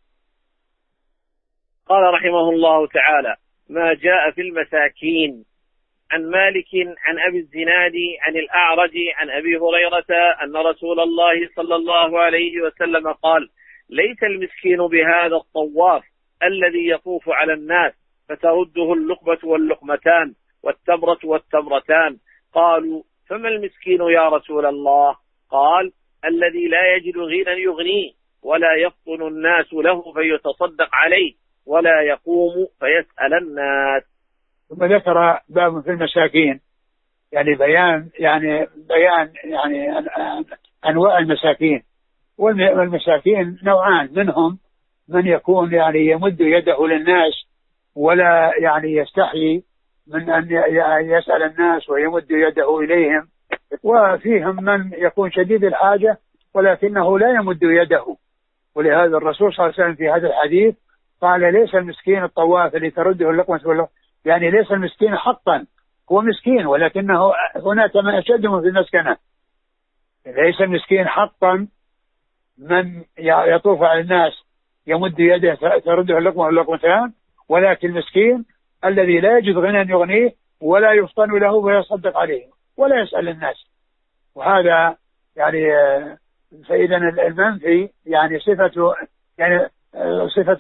قال رحمه الله تعالى: ما جاء في المساكين. عن مالك عن أبي الزناد عن الأعرج عن أبي هريرة أن رسول الله صلى الله عليه وسلم قال: ليس المسكين بهذا الطواف الذي يطوف على الناس فترده اللقمة واللقمتان والتمرة والتمرتان. قالوا: فما المسكين يا رسول الله؟ قال: الذي لا يجد غنى يغنيه، ولا يفطن الناس له فيتصدق عليه، ولا يقوم فيسأل الناس.
ثم ذكر باب في المساكين، يعني بيان يعني بيان يعني أنواع المساكين. والمساكين نوعان، منهم من يكون يعني يمد يده للناس ولا يعني يستحي من أن يسأل الناس ويمد يده إليهم، وفيهم من يكون شديد الحاجة ولكنه لا يمد يده. ولهذا الرسول صلى الله عليه وسلم في هذا الحديث قال: ليس المسكين الطواف اللي ترده اللقمة يعني ليس المسكين حقا، هو مسكين ولكنه هناك من أشد في المسكنة. ليس المسكين حقا من يطوف على الناس يمد يده ترده اللقمة واللقمتان، ولكن المسكين الذي لا يجد غنى يغنيه ولا يفطن له ويصدق عليه ولا يسأل الناس. وهذا يعني فإذا المنفي يعني صفة يعني صفة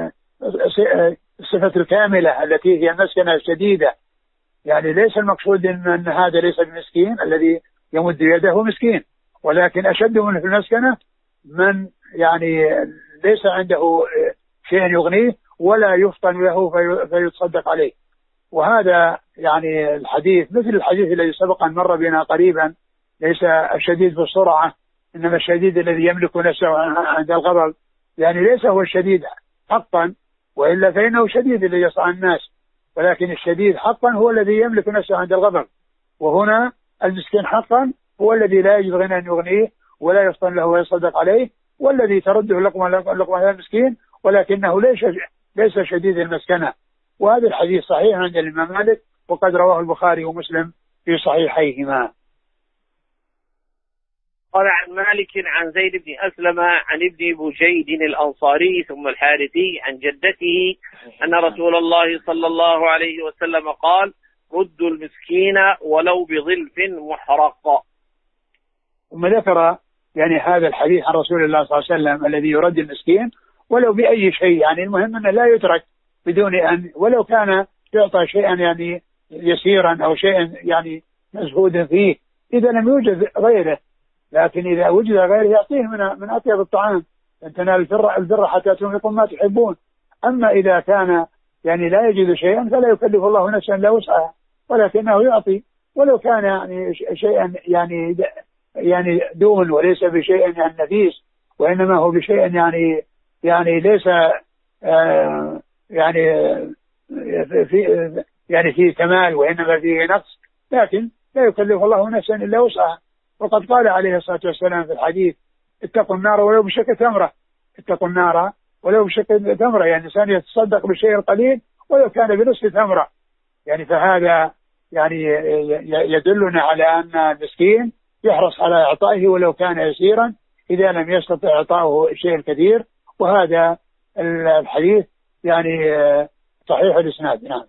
صفة الكاملة التي هي المسكنة الشديدة. يعني ليس المقصود أن هذا ليس المسكين الذي يمد يده مسكين، ولكن أشد من في المسكنة من يعني ليس عنده شيء يغنيه ولا يفطن له فيتصدق عليه. وهذا يعني الحديث مثل الحديث الذي سبق أن مر بنا قريبا، ليس الشديد بالسرعة إنما الشديد الذي يملك نفسه عند الغضب. يعني ليس هو الشديد حقا، وإلا فإنه شديد الذي يصنع الناس، ولكن الشديد حقا هو الذي يملك نفسه عند الغضب. وهنا المسكين حقا هو الذي لا يجد غنى أن يغنيه ولا يفطن له ويصدق عليه، والذي ترده اللقمة لقمة المسكين ولكنه ليس ليس شديد المسكنة. وهذا الحديث صحيح عند الإمام مالك، وقد رواه البخاري ومسلم في صحيحيهما.
قال عن مالك عن زيد بن أسلم عن ابن بجيد الأنصاري ثم الحارثي عن جدته أن رسول الله صلى الله عليه وسلم قال: ردوا المسكين ولو بظلف محرق.
ثم ذكر يعني هذا الحديث عن رسول الله صلى الله عليه وسلم الذي يرد المسكين ولو بأي شيء، يعني المهم أنه لا يترك بدون أن ولو كان يعطى شيئا يعني يسيرا أو شيئا يعني مزهود فيه إذا لم يوجد غيره، لكن إذا وجد غيره يعطيه من من أطيب الطعام، أن تنال البر البر حتى تنفقوا ما تحبون. أما إذا كان يعني لا يجد شيئا فلا يكلف الله نفسا لا وسعها، ولكنه يعطي ولو كان يعني شيئا يعني يعني دون وليس بشيء يعني نفيس، وإنما هو بشيء يعني يعني ليس آه يعني في يعني فيه كمال وإنما فيه نقص، لكن لا يكلف الله نفسا إلا وسعها. وقد قال عليه الصلاة والسلام في الحديث: اتقوا النار ولو بشق تمرة. اتقوا النار ولو بشق تمرة، يعني الإنسان يتصدق بالشيء القليل ولو كان بنصف تمرة. يعني فهذا يعني يدلنا على أن المسكين يحرص على إعطائه ولو كان يسيرا إذا لم يستطع إعطائه الشيء الكثير. وهذا الحديث يعني صحيح الإسناد. نعم.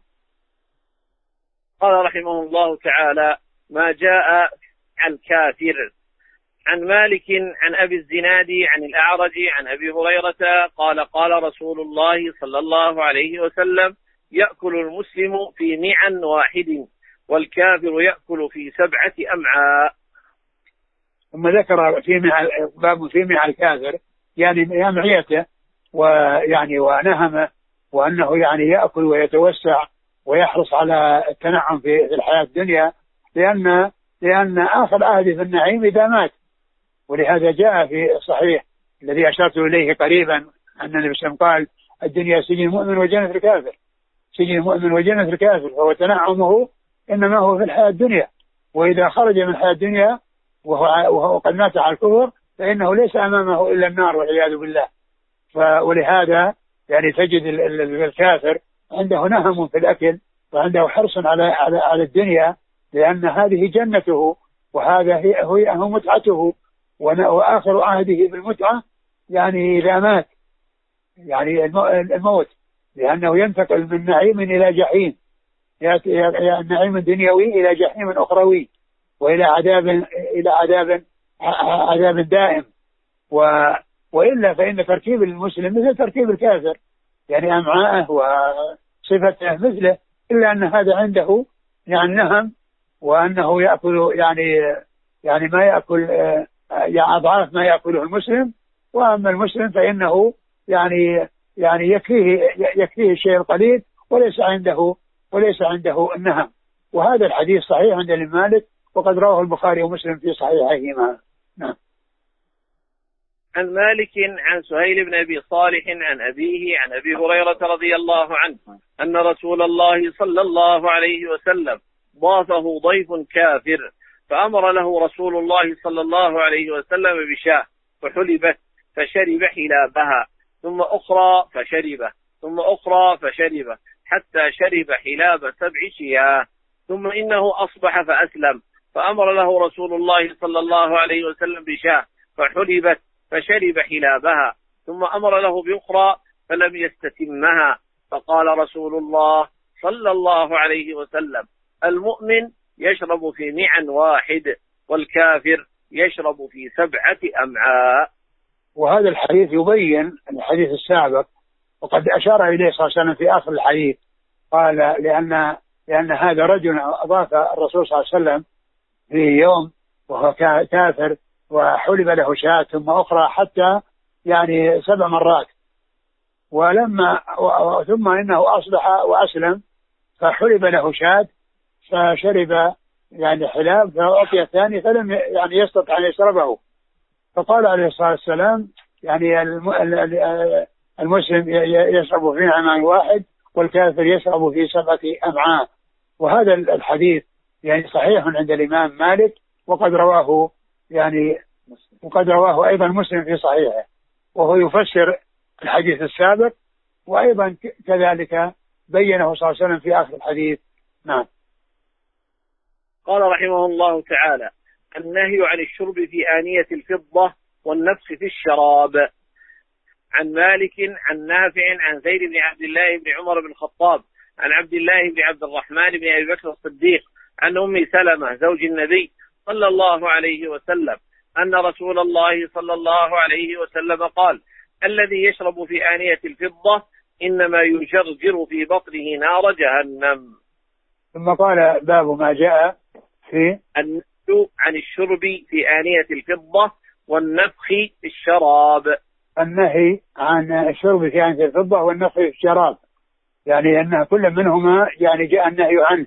قال رحمه الله تعالى: ما جاء عن كافر. عن مالك عن أبي الزناد عن الأعرج عن أبي هريرة قال: قال رسول الله صلى الله عليه وسلم: يأكل المسلم في معا واحد والكافر يأكل في سبعة أمعاء.
ثم ذكر في مع باب في مع الكافر يعني معيته ويعني ونهمه، وأنه يعني يأكل ويتوسع ويحرص على التنعم في الحياة الدنيا، لأن لأن آخر عهده في النعيم إذا مات. ولهذا جاء في الصحيح الذي أشرت إليه قريبا أن النبي صلى الله عليه وسلم قال: الدنيا سجن المؤمن وجنة الكافر. سجن المؤمن وجنة الكافر، فهو تنعمه إنما هو في الحياة الدنيا، وإذا خرج من الحياة الدنيا وهو, وهو قد مات على الكفر فإنه ليس أمامه إلا النار والعياذ بالله. ولهذا يعني تجد الكافر عنده نهم في الأكل وعنده حرص على على على الدنيا، لأن هذه جنته وهذا هي هو متعته، وآخر عهده بالمتعة يعني إذا مات يعني الموت، لأنه ينتقل من نعيم إلى جحيم، يعني نعيم دنيوي إلى جحيم أخروي، وإلى عذاب إلى عذاب عذاب دائم. و وإلا فإن تركيب المسلم مثل تركيب الكافر، يعني أمعاءه وصفته مثله، إلا أن هذا عنده يعني نهم، وأنه يأكل يعني يعني ما يأكل يعني أضعاف ما يأكله المسلم. وأما المسلم فإنه يعني يعني يكفيه يكفيه الشيء القليل وليس عنده وليس عنده النهم. وهذا الحديث صحيح عند مالك، وقد رواه البخاري ومسلم في صحيحيهما. نعم.
عن مالك عن سهيل بن أبي صالح عن أبيه عن أبي هريرة رضي الله عنه أن رسول الله صلى الله عليه وسلم ضافه ضيف كافر، فأمر له رسول الله صلى الله عليه وسلم بشاة فحلبت فشرب حلابها، ثم أخرى فشربه، ثم أخرى فشربه، حتى شرب حلاب سبع شياه، ثم إنه أصبح فأسلم، فأمر له رسول الله صلى الله عليه وسلم بشاه فحلبت فشرب حلابها، ثم أمر له بأخرى فلم يستتمها، فقال رسول الله صلى الله عليه وسلم: المؤمن يشرب في معا واحد، والكافر يشرب في سبعة أمعاء.
وهذا الحديث يبين الحديث السابق، وقد أشار إليه صلى الله عليه وسلم في آخر الحديث، قال لأن لأن هذا رجل أضاف الرسول صلى الله عليه وسلم في يوم وهو كافر وحلب له شاة ثم أخرى حتى يعني سبع مرات، ولما ثم إنه أصبح وأسلم فحلب له شاة فشرب يعني حلاب فأعطي الثاني فلم يعني يستطع أن يشربه، فقال عليه الصلاة والسلام يعني المسلم يشرب في معا واحد والكافر يشرب في سبعة أمعاء. وهذا الحديث يعني صحيح عند الإمام مالك، وقد رواه يعني وقد رواه أيضا مسلم في صحيحه، وهو يفسر الحديث السابق، وأيضا كذلك بينه صلى الله عليه وسلم في آخر الحديث. نعم.
قال رحمه الله تعالى: النهي عن الشرب في آنية الفضة والنفخ في الشراب. عن مالك عن نافع عن زيد بن عبد الله بن عمر بن الخطاب عن عبد الله بن عبد الرحمن بن أبي بكر الصديق عن أم سلمة زوج النبي صلى الله عليه وسلم أن رسول الله صلى الله عليه وسلم قال: الذي يشرب في آنية الفضة إنما يجرجر في بطنه نار جهنم.
ثم قال: باب ما جاء في
النهي عن الشرب في آنية الفضة والنفخ في الشراب.
النهي عن الشرب في آنية الفضة والنفخ في الشراب، يعني أن كل منهما يعني جاء النهي عنه،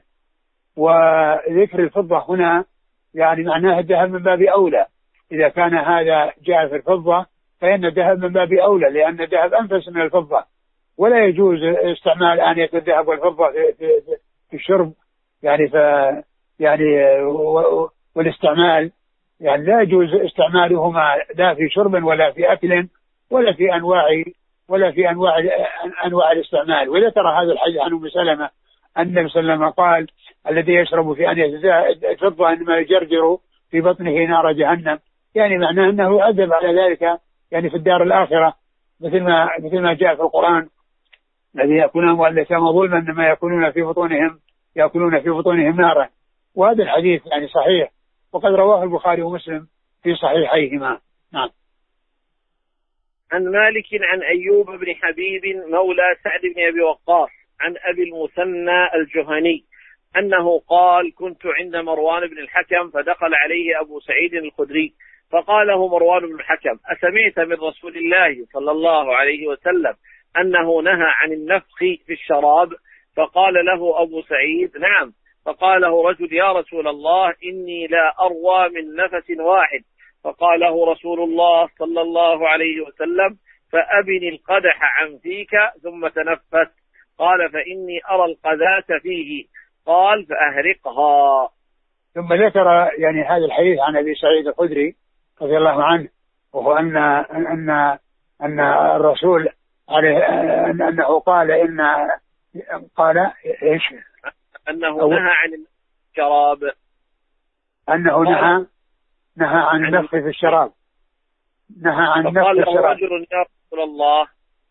وذكر الفضة هنا يعني معناه الذهب من باب أولى، إذا كان هذا جاء في الفضة فإن الذهب من باب أولى، لأن الذهب أنفس من الفضة، ولا يجوز استعمال آنية الذهب والفضة في, في, في الشرب، يعني ف يعني والاستعمال يعني لا يجوز استعمالهما لا في شرب ولا في أكل ولا في أنواع ولا في أنواع أنواع الاستعمال. وذكر هذا الحديث عن أم سلمة أن النبي صلى الله عليه وسلم قال: الذي يشرب في آنية الفضة إنما يجرجر في بطنه نار جهنم، يعني معناه أنه يعذب على ذلك يعني في الدار الآخرة، مثل ما مثل ما جاء في القرآن: الذي يأكلون أموال اليتامى ظلما إنما يأكلون في بطونهم يأكلون في بطونهم نارا. وهذا الحديث يعني صحيح، وقد رواه البخاري ومسلم في صحيحيهما. نعم.
عن مالك عن أيوب بن حبيب مولى سعد بن أبي وقاص عن أبي المثنى الجهني أنه قال: كنت عند مروان بن الحكم فدخل عليه أبو سعيد الخدري فقال له مروان بن الحكم: أسمعت من رسول الله صلى الله عليه وسلم أنه نهى عن النفخ في الشراب؟ فقال له أبو سعيد: نعم. فقال له رجل: يا رسول الله إني لا أروى من نفس واحد. فقال له رسول الله صلى الله عليه وسلم: فأبن القدح عن فيك ثم تنفس. قال: فإني أرى القذاة فيه. قال: فأهرقها.
ثم ذكر يعني هذا الحديث عن أبي سعيد الخدري رضي الله عنه، وهو أن أن أن الرسول عليه أنه قال إن قال إيش؟
أنه نهى عن الشراب،
أنه نهى نهى عن النفخ في الشراب، نهى عن النفخ في الشراب.
فقال رجل: يا رسول الله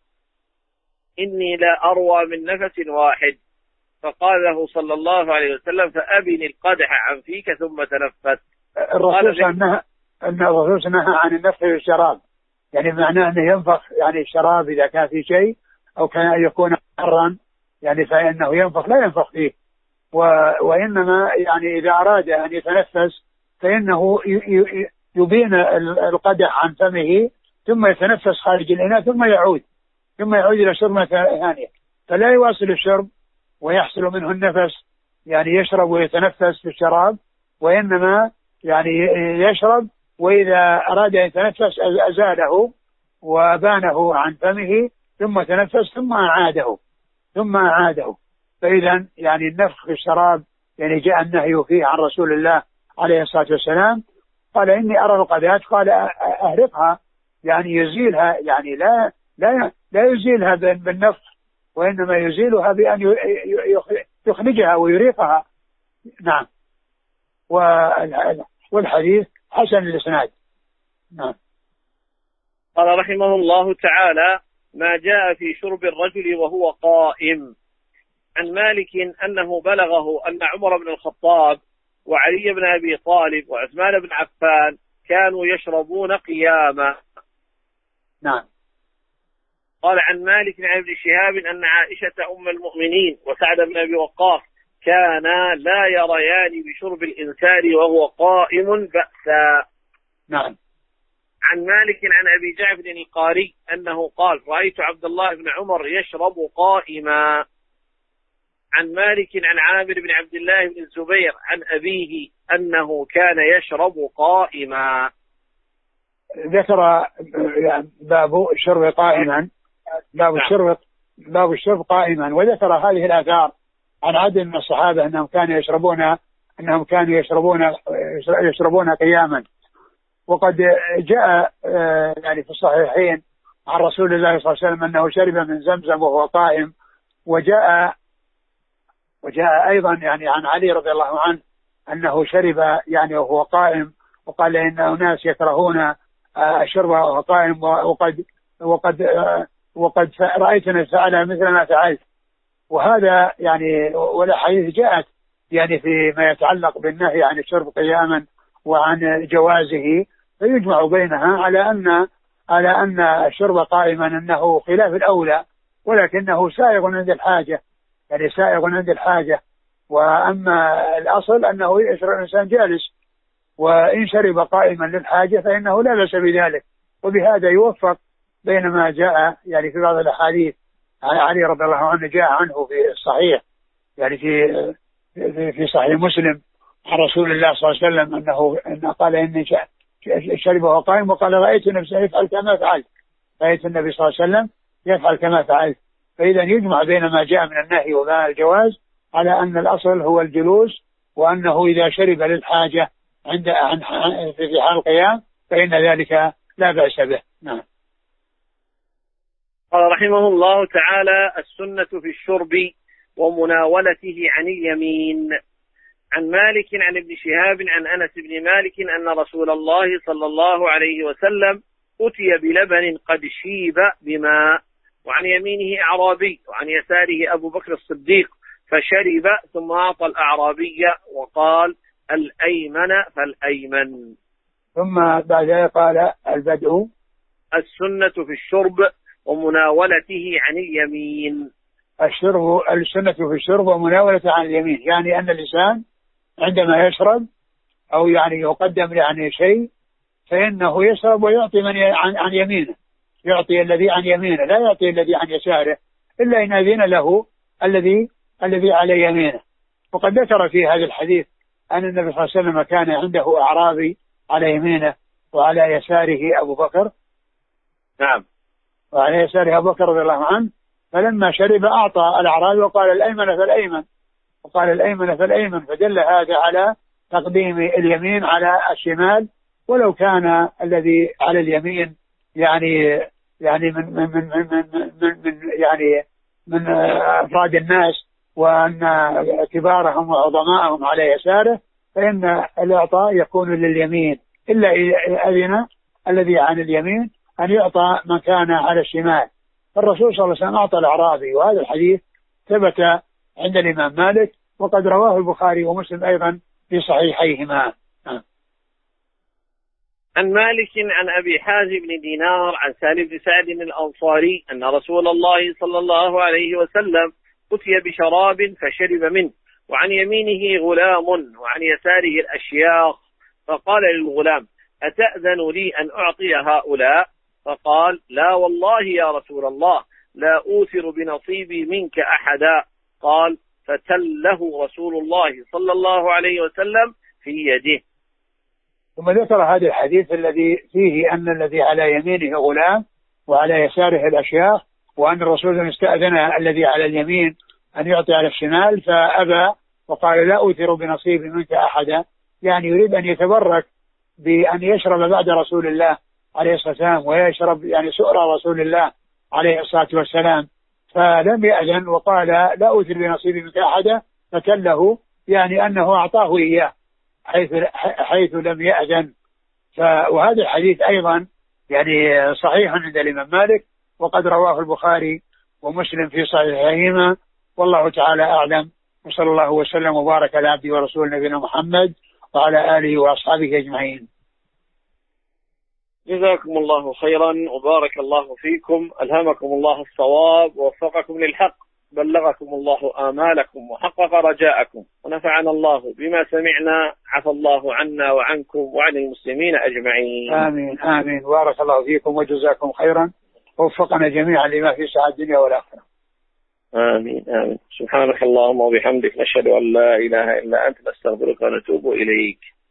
إني لا أروى من نفس واحد. فقال له صلى الله عليه وسلم: فأبن القدح عن فيك ثم تنفس.
الرسول نهى أن الرسول نهى عن النفخ في الشراب، يعني معناه أنه ينفخ يعني الشراب إذا كان في شيء أو كان أن يكون حرا يعني فإنه ينفخ، لا ينفخ فيه، و... وإنما يعني إذا أراد أن يتنفس فإنه ي... يبين القدح عن فمه ثم يتنفس خارج الإناء ثم يعود ثم يعود إلى شرب ثانية، فلا يواصل الشرب ويحصل منه النفس يعني يشرب ويتنفس في الشراب، وإنما يعني يشرب وإذا أراد أن يتنفس أزاله وبانه عن فمه ثم تنفس ثم أعاده ثم أعاده. فإذا يعني النفخ في الشراب يعني جاء النهي فيه عن رسول الله عليه الصلاة والسلام. قال: إني أرى القذاة، قال: أهرقها، يعني يزيلها، يعني لا لا لا يزيلها بالنفخ وإنما يزيلها بأن يخنجها ويريقها. نعم. والحديث حسن الإسناد. نعم.
قال رحمه الله تعالى: ما جاء في شرب الرجل وهو قائم. عن مالك أنه بلغه أن عمر بن الخطاب وعلي بن أبي طالب وعثمان بن عفان كانوا يشربون قياما.
نعم.
قال عن مالك عن ابن شهاب أن عائشة أم المؤمنين وسعد بن أبي وقاص كانا لا يريان بشرب الإنسان وهو قائم بأسا.
نعم.
عن مالك عن أبي جعفر القاري أنه قال: رأيت عبد الله بن عمر يشرب قائما. عن مالك عن عامر بن عبد الله بن الزبير عن أبيه أنه كان يشرب قائما.
ذكر باب الشرب قائما، باب الشرب باب الشرب قائما، وذكر هذه الآثار عن عدد من الصحابة أنهم كانوا يشربون أنهم كانوا يشربون يشربون قياما. وقد جاء يعني في الصحيحين عن رسول الله صلى الله عليه وسلم أنه شرب من زمزم وهو قائم. وجاء وجاء أيضا يعني عن علي رضي الله عنه أنه شرب يعني وهو قائم، وقال إن أناس يكرهون الشرب وهو قائم، وقد وقد وقد رأيتنا فعل مثل ما فعلت. وهذا يعني والأحاديث جاءت يعني فيما يتعلق بالنهي عن الشرب قياما وعن جوازه، فيجمع بينها على أن على أن الشرب قائما أنه خلاف الأولى، ولكنه سائغ عند الحاجة، يعني سائغ عند الحاجة. وأما الأصل أنه يشرب الإنسان جالس، وإن شرب قائما للحاجة فإنه لا بأس بذلك. وبهذا يوفق بين ما جاء يعني في بعض الأحاديث عن علي رضي الله عنه جاء عنه في الصحيح يعني في في صحيح مسلم عن رسول الله صلى الله عليه وسلم أنه أنه قال إني شرب وهو قائم، وقال رأيت النبي يفعل كما فعلت، رأيت النبي صلى الله عليه وسلم يفعل كما فعلت. فإذا يجمع بين ما جاء من النهي وبين الجواز على أن الأصل هو الجلوس، وأنه إذا شرب للحاجة عند في حال القيام فإن ذلك لا بأس به. نعم.
قال رحمه الله تعالى: السنة في الشرب ومناولته عن اليمين. عن مالك عن ابن شهاب عن أنس بن مالك أن رسول الله صلى الله عليه وسلم أتي بلبن قد شيب بماء، وعن يمينه أعرابي وعن يساره أبو بكر الصديق، فشرب ثم أعطى الأعرابي وقال: الأيمن فالأيمن.
ثم بعد ذلك قال: البدء
السنة في الشرب ومناولته عن اليمين.
الشرب السنة في الشرب ومناولته عن اليمين، يعني أن الإنسان عندما يشرب أو يعني يقدم يعني شيء فإنه يشرب ويعطي من عن, عن يمينه، يعطي الذي عن يمينه، لا يعطي الذي عن يساره إلا إن أذن له الذي الذي على يمينه. وقد ذكر في هذا الحديث أن النبي صلى الله عليه وسلم كان عنده أعرابي على يمينه وعلى يساره أبو بكر.
نعم.
وعلى يساره أبو بكر رضي الله عنه، فلما شرب أعطى الأعرابي وقال: الأيمن فالأيمن، وقال: الأيمن فالأيمن، فدل هذا على تقديم اليمين على الشمال، ولو كان الذي على اليمين يعني يعني من من من من, من, من يعني من أفراد الناس، وأن كبارهم وعظمائهم على يساره، فإن الإعطاء يكون لليمين، إلا أذن الذي عن اليمين أن يعطى من كان على الشمال. فالرسول صلى الله عليه وسلم أعطى الأعرابي، وهذا الحديث ثبت عند الإمام مالك، وقد رواه البخاري ومسلم أيضا في صحيحيهما.
عن مالك عن أبي حازم بن دينار عن سالم بن سعد الأنصاري أن رسول الله صلى الله عليه وسلم أتي بشراب فشرب منه، وعن يمينه غلام وعن يساره الأشياخ، فقال للغلام: أتأذن لي أن أعطي هؤلاء؟ فقال: لا والله يا رسول الله، لا أوثر بنصيبي منك أحدا. قال: فتله رسول الله صلى الله عليه وسلم في يده.
ثم ذكر هذا الحديث الذي فيه أن الذي على يمينه غلام وعلى يساره الأشياخ، وأن الرسول استأذن الذي على اليمين أن يعطي على الشمال فأبى، وقال: لا أوثر بنصيبي منك أحدا، يعني يريد أن يتبرك بأن يشرب بعد رسول الله عليه الصلاة والسلام، ويشرب يعني سؤر رسول الله عليه الصلاة والسلام. فلم يأذن وقال لا أوثر بنصيبي منك أحدا، فكله يعني أنه أعطاه إياه حيث, حيث لم يأذن. وهذا الحديث أيضا يعني صحيح عند الإمام مالك، وقد رواه البخاري ومسلم في صحيحيهما، والله تعالى أعلم. وصلى الله وسلم وبارك على عبده ورسول نبينا محمد وعلى آله وأصحابه أجمعين.
جزاكم الله خيرا وبارك الله فيكم، ألهمكم الله الصواب ووفقكم للحق، بلغكم الله آمالكم وحقق رجاءكم، ونفعنا الله بما سمعنا، عفى الله عنا وعنكم وعن المسلمين أجمعين.
آمين آمين، بارك الله فيكم وجزاكم خيرا، ووفقنا جميعا لما في سعادة الدنيا والآخرة.
آمين آمين. سبحانك اللهم وبحمدك، نشهد أن لا إله إلا أنت، نستغفرك ونتوب إليك.